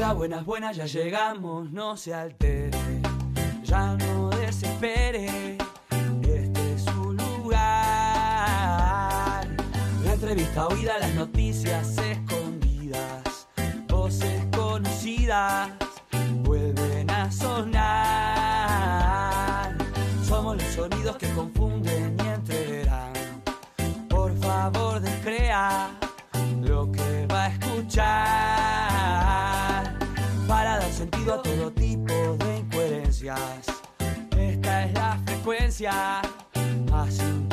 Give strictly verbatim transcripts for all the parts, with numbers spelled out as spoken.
Hola, buenas, buenas, ya llegamos, no se altere, ya no desespere, este es su lugar. La entrevista oída, las noticias escondidas, voces conocidas vuelven a sonar. Somos los sonidos que confunden y entenderán. Por favor, descrea lo que va a escuchar para dar sentido a todo tipo de incoherencias. Esta es la frecuencia a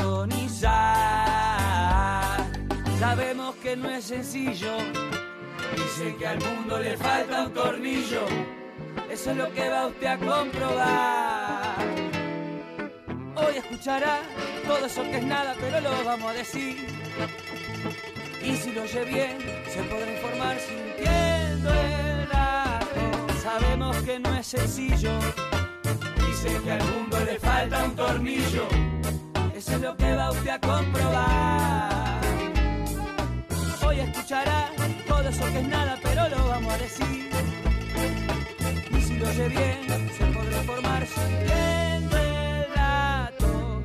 sintonizar. Sabemos que no es sencillo, dice que al mundo le falta un tornillo. Eso es lo que va usted a comprobar. Hoy escuchará todo eso que es nada, pero lo vamos a decir. Y si lo oye bien, se podrá informar sintiendo el dato. Sabemos que no es sencillo, dice que al mundo le falta un tornillo. Eso es lo que va usted a comprobar. Hoy escuchará todo eso que es nada, pero lo vamos a decir. Y si lo oye bien, se podrá informar sintiendo el dato.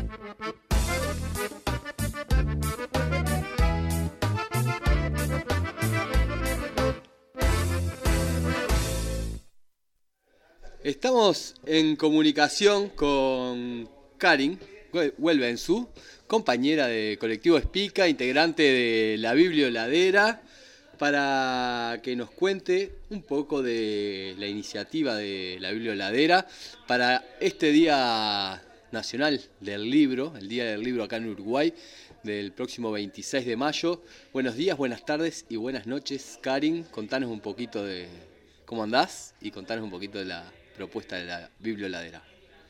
Estamos en comunicación con Karin Huelvensu, compañera de Colectivo Espica, integrante de la Biblioladera, para que nos cuente un poco de la iniciativa de la Biblioladera para este Día Nacional del Libro, el Día del Libro acá en Uruguay, del próximo veintiséis de mayo. Buenos días, buenas tardes y buenas noches, Karin. Contanos un poquito de cómo andás y contanos un poquito de la propuesta de la Biblioladera.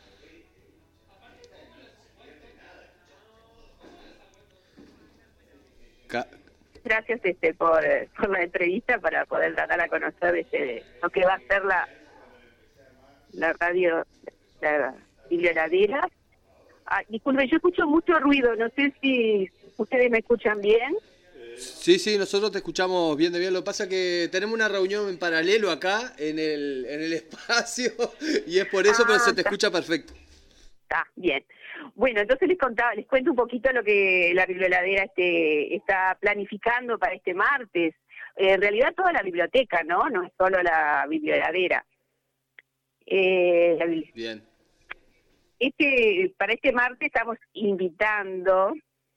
Ca- Gracias este, por, por la entrevista para poder dar a conocer este, lo que va a ser la, la radio, la Biblioladera. Ah, disculpe, yo escucho mucho ruido, no sé si ustedes me escuchan bien. Sí, sí, nosotros te escuchamos bien de bien. Lo que pasa es que tenemos una reunión en paralelo acá en el, en el espacio y es por eso, ah, pero se te escucha perfecto. Está bien. Bueno, entonces les contaba, les cuento un poquito lo que la Biblioladera este, está planificando para este martes. Eh, en realidad toda la biblioteca, ¿no? No es solo la Biblioladera. Eh, la bibli- bien. Este, para este martes estamos invitando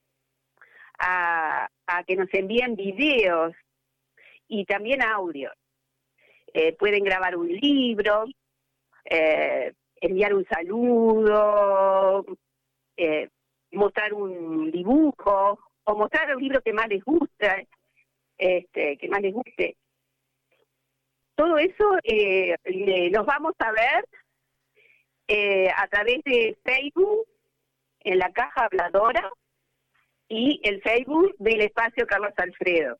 a, a que nos envíen videos y también audios. Eh, pueden grabar un libro, eh, enviar un saludo, eh, mostrar un dibujo o mostrar un libro que más les gusta, este, que más les guste. Todo eso eh, eh, los vamos a ver eh, a través de Facebook, en la caja habladora, y el Facebook del espacio Carlos Alfredo.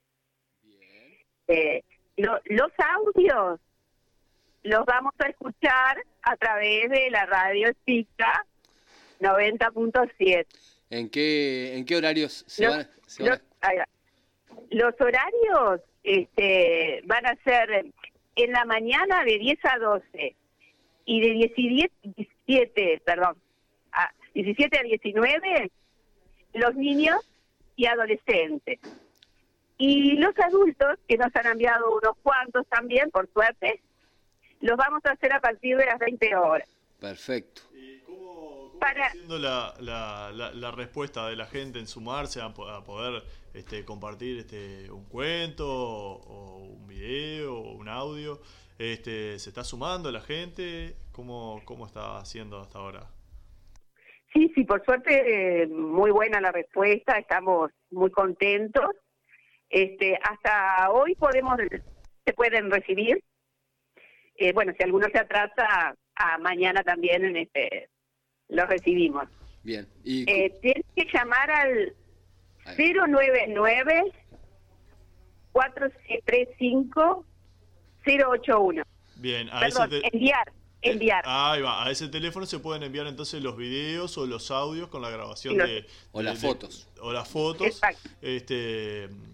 Eh, lo, los audios los vamos a escuchar a través de la radio Espica noventa punto siete. ¿En qué, en qué horarios se los, van, se van los, a... los horarios este, van a ser en la mañana de diez a doce y de diecisiete, perdón, a diecisiete a diecinueve los niños y adolescentes. Y los adultos, que nos han enviado unos cuantos también, por suerte, los vamos a hacer a partir de las veinte horas. Perfecto. ¿Y cómo, cómo Para... está siendo la, la, la, la respuesta de la gente en sumarse a, a poder este, compartir este, un cuento o, o un video o un audio? Este, ¿Se está sumando la gente? ¿Cómo, cómo está haciendo hasta ahora? Sí, sí, por suerte eh, muy buena la respuesta, estamos muy contentos. Este, hasta hoy podemos, se pueden recibir. Eh, bueno, si alguno se atrasa, a mañana también en este, lo recibimos. Bien. ¿Y eh, tienes que llamar al cero nueve nueve, cuatro tres cinco, cero ocho uno. Bien, a Perdón, ese te... enviar. Enviar. Eh, ahí va, a ese teléfono se pueden enviar entonces los videos o los audios con la grabación los, de, o de, las de, fotos o las fotos Exacto. este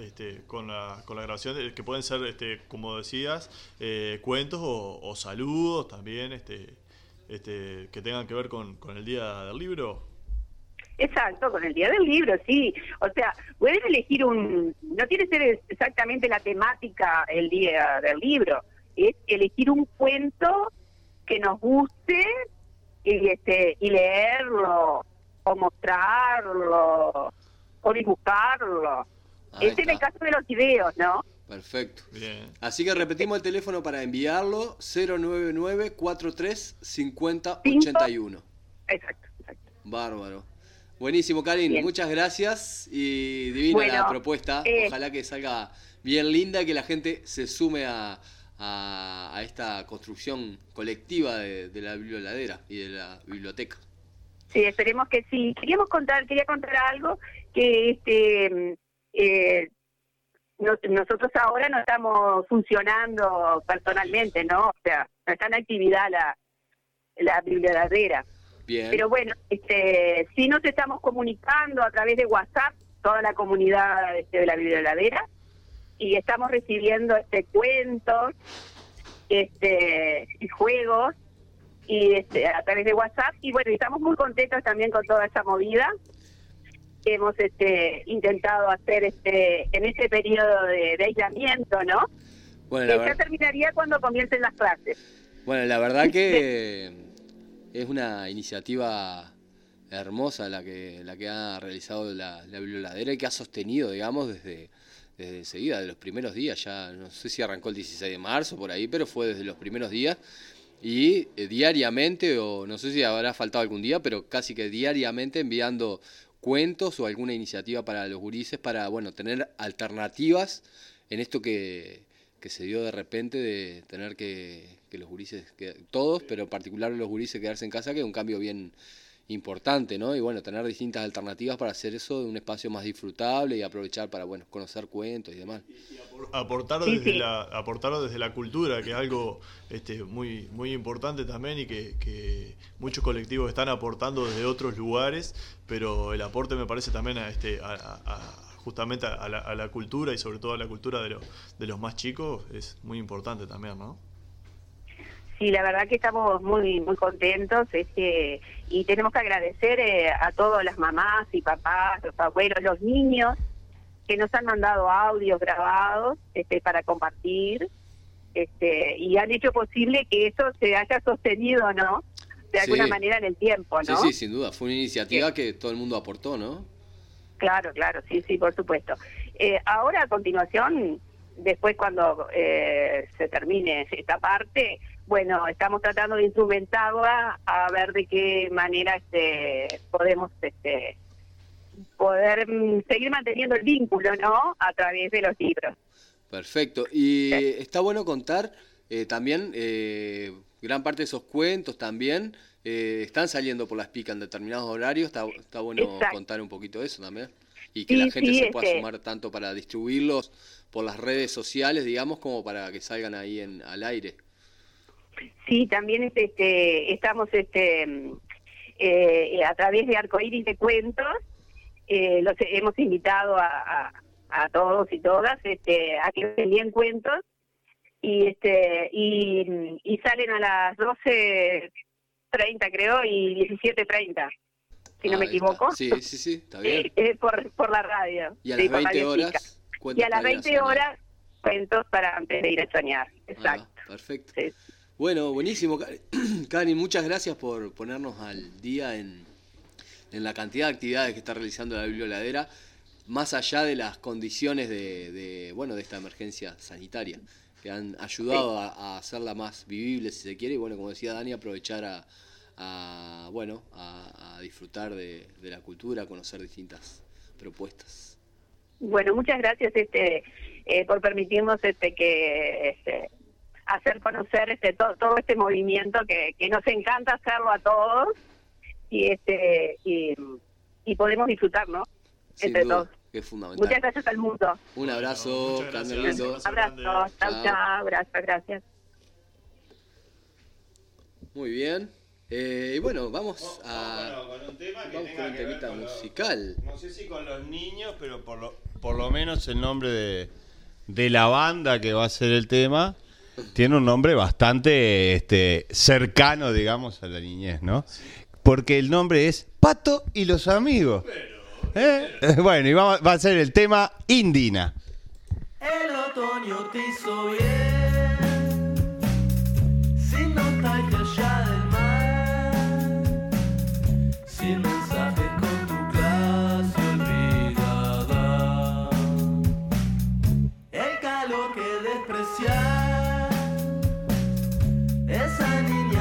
este, con, la, con la grabación, de, que pueden ser, este, como decías, eh, cuentos o, o saludos también, este, este, que tengan que ver con, con el Día del Libro. Exacto, con el Día del Libro, sí. O sea, pueden elegir un... No tiene que ser exactamente la temática el Día del Libro, es elegir un cuento que nos guste y, este, y leerlo, o mostrarlo, o dibujarlo. Ahí Ese es está. el caso de los videos, ¿no? Perfecto. Bien. Así que repetimos el teléfono para enviarlo, cero nueve nueve, cuatro tres, cinco cero, ocho uno. Exacto, exacto. Bárbaro. Buenísimo, Karin, Bien. muchas gracias y divina Bueno, la propuesta. eh, Ojalá que salga bien linda y que la gente se sume a, a, a esta construcción colectiva de, de la biblioladera y de la biblioteca. Sí, esperemos que sí. Queríamos contar, quería contar algo que este eh, nos- nosotros ahora no estamos funcionando personalmente, ¿no? O sea, no está en actividad la, la biblioteca. Bien. Pero bueno, este, sí nos estamos comunicando a través de WhatsApp, toda la comunidad este, de la biblioteca, y estamos recibiendo este cuentos, este, y juegos, y este, a través de WhatsApp, y bueno, y estamos muy contentos también con toda esa movida que hemos este, intentado hacer este, en ese periodo de, de aislamiento, ¿no? Bueno, Que la ya ver- terminaría cuando comiencen las clases. bueno, la verdad que es una iniciativa hermosa la que la que ha realizado la, la biblioladera y que ha sostenido, digamos, desde, desde enseguida, de los primeros días. Ya no sé si arrancó el dieciséis de marzo por ahí, pero fue desde los primeros días. Y eh, diariamente, o no sé si habrá faltado algún día, pero casi que diariamente enviando cuentos o alguna iniciativa para los gurises para, bueno, tener alternativas en esto que, que se dio de repente de tener que, que los gurises, que, todos, pero en particular los gurises quedarse en casa, que es un cambio bien importante, ¿no? Y bueno, tener distintas alternativas para hacer eso de un espacio más disfrutable y aprovechar para, bueno, conocer cuentos y demás. Aportar Sí, desde sí. la aportar desde la cultura, que es algo este, muy muy importante también y que, que muchos colectivos están aportando desde otros lugares, pero el aporte me parece también a este a, a- a- justamente a la, a la cultura y sobre todo a la cultura de, los de los más chicos es muy importante también, ¿no? Sí, la verdad que estamos muy muy contentos este, y tenemos que agradecer eh, a todas las mamás y papás, los abuelos, los niños que nos han mandado audios grabados este, para compartir este, y han hecho posible que eso se haya sostenido, ¿no? De alguna Sí. manera en el tiempo, ¿no? Sí, sí, sin duda. Fue una iniciativa que todo el mundo aportó, ¿no? Claro, claro, sí, sí, por supuesto. Eh, ahora, a continuación, después cuando eh, se termine esta parte, bueno, estamos tratando de instrumentarla a ver de qué manera este, podemos este, poder mm, seguir manteniendo el vínculo, ¿no? A través de los libros. Perfecto. Y está bueno contar eh, también, eh, gran parte de esos cuentos también eh, están saliendo por las picas en determinados horarios. Está, está bueno Exacto. contar un poquito de eso también. Y que Sí, la gente sí, se pueda este- sumar tanto para distribuirlos por las redes sociales, digamos, como para que salgan ahí en, al aire. Sí, también este, este, estamos este, mm, eh, a través de Arcoíris de Cuentos, eh, los hemos invitado a, a, a todos y todas este, a que envíen cuentos y este y, y salen a las doce treinta creo y diecisiete treinta, si no me Ahí está. equivoco, Sí, sí, sí, está bien. eh, por, por la radio. Y a sí, las por veinte Radio Chica. horas, Y cuentos a las para ir a veinte soñar. horas, cuentos para antes de ir a soñar. Ahí va, Exacto. perfecto. Sí. Bueno, buenísimo, Karin. Karin, muchas gracias por ponernos al día en, en la cantidad de actividades que está realizando la biblioladera, más allá de las condiciones de, de, bueno, de esta emergencia sanitaria, que han ayudado a, a hacerla más vivible, si se quiere, y bueno, como decía Dani, aprovechar a, a bueno, a, a disfrutar de, de la cultura, conocer distintas propuestas. Bueno, muchas gracias este eh, por permitirnos este que este, hacer conocer este todo, todo este movimiento que, que nos encanta hacerlo a todos y este y, y podemos disfrutar, ¿no? Sin Entre duda, todos. que es fundamental. Muchas gracias al mundo. Un abrazo, Muchas grande, gracias. lindo. Abrazo Abrazo, grande. chao, Chao. chao, gracias, gracias. Muy bien. Eh, y bueno, vamos a... Bueno, con un tema que vamos tenga con un que ver temita con los- musical. no sé si con los niños, pero por lo, por lo menos el nombre de, de la banda que va a ser el tema tiene un nombre bastante este, cercano, digamos, a la niñez, ¿no? Porque el nombre es Pato y los Amigos. ¿Eh? Bueno, y va, va a ser el tema Indina. El otoño te hizo bien, sin nostalgia ya del mar, sin mensajes con tu clase olvidada. El calor que despreciar, esa niña